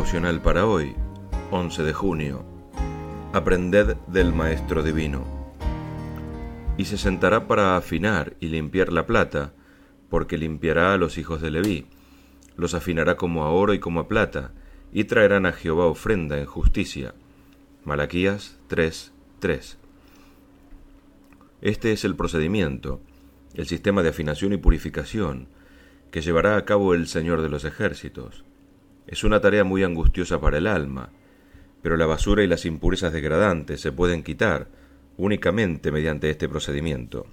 devocional para hoy, 11 de junio. Aprended del Maestro Divino. Y se sentará para afinar y limpiar la plata, porque limpiará a los hijos de Leví. Los afinará como a oro y como a plata, y traerán a Jehová ofrenda en justicia. Malaquías 3:3. Este es el procedimiento, el sistema de afinación y purificación, que llevará a cabo el Señor de los ejércitos. Es una tarea muy angustiosa para el alma, pero la basura y las impurezas degradantes se pueden quitar únicamente mediante este procedimiento.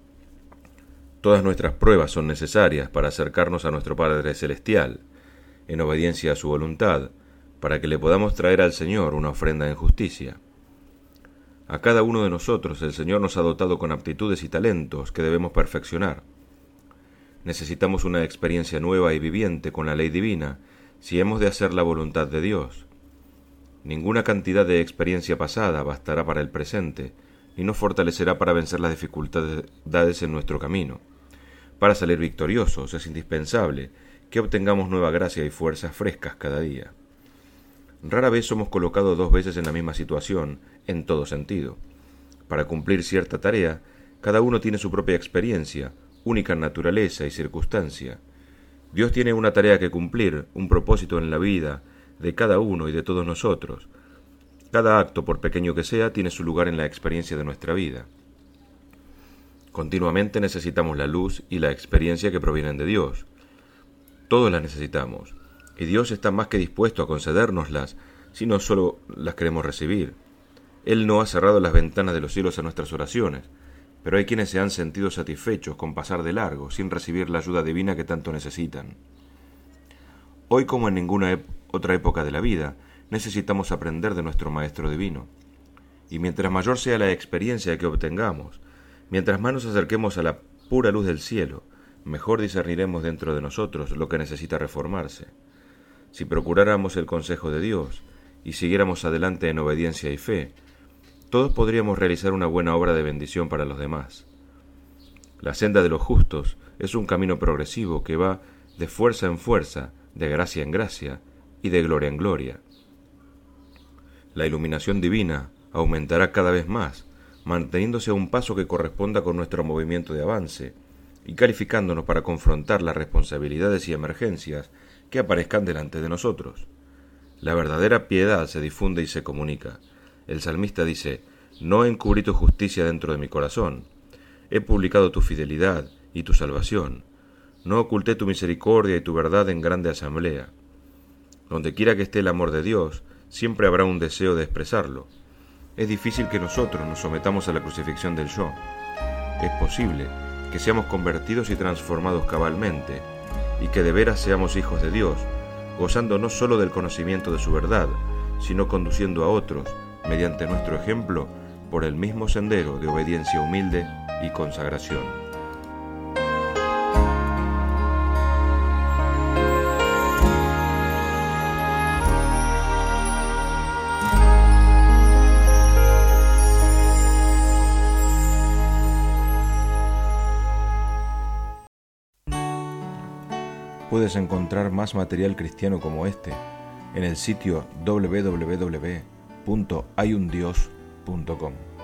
Todas nuestras pruebas son necesarias para acercarnos a nuestro Padre Celestial, en obediencia a su voluntad, para que le podamos traer al Señor una ofrenda en justicia. A cada uno de nosotros el Señor nos ha dotado con aptitudes y talentos que debemos perfeccionar. Necesitamos una experiencia nueva y viviente con la ley divina si hemos de hacer la voluntad de Dios. Ninguna cantidad de experiencia pasada bastará para el presente, ni nos fortalecerá para vencer las dificultades en nuestro camino. Para salir victoriosos es indispensable que obtengamos nueva gracia y fuerzas frescas cada día. Rara vez somos colocados dos veces en la misma situación, en todo sentido. Para cumplir cierta tarea, cada uno tiene su propia experiencia, única naturaleza y circunstancia. Dios tiene una tarea que cumplir, un propósito en la vida de cada uno y de todos nosotros. Cada acto, por pequeño que sea, tiene su lugar en la experiencia de nuestra vida. Continuamente necesitamos la luz y la experiencia que provienen de Dios. Todos las necesitamos, y Dios está más que dispuesto a concedérnoslas si no solo las queremos recibir. Él no ha cerrado las ventanas de los cielos a nuestras oraciones, pero hay quienes se han sentido satisfechos con pasar de largo, sin recibir la ayuda divina que tanto necesitan. Hoy, como en ninguna otra época de la vida, necesitamos aprender de nuestro Maestro Divino. Y mientras mayor sea la experiencia que obtengamos, mientras más nos acerquemos a la pura luz del cielo, mejor discerniremos dentro de nosotros lo que necesita reformarse. Si procuráramos el consejo de Dios y siguiéramos adelante en obediencia y fe, todos podríamos realizar una buena obra de bendición para los demás. La senda de los justos es un camino progresivo que va de fuerza en fuerza, de gracia en gracia y de gloria en gloria. La iluminación divina aumentará cada vez más, manteniéndose a un paso que corresponda con nuestro movimiento de avance y calificándonos para confrontar las responsabilidades y emergencias que aparezcan delante de nosotros. La verdadera piedad se difunde y se comunica. El salmista dice: «No encubrí tu justicia dentro de mi corazón. He publicado tu fidelidad y tu salvación. No oculté tu misericordia y tu verdad en grande asamblea». Donde quiera que esté el amor de Dios, siempre habrá un deseo de expresarlo. Es difícil que nosotros nos sometamos a la crucifixión del yo. Es posible que seamos convertidos y transformados cabalmente, y que de veras seamos hijos de Dios, gozando no solo del conocimiento de su verdad, sino conduciendo a otros, mediante nuestro ejemplo, por el mismo sendero de obediencia humilde y consagración. Puedes encontrar más material cristiano como este en el sitio www.hayundios.com.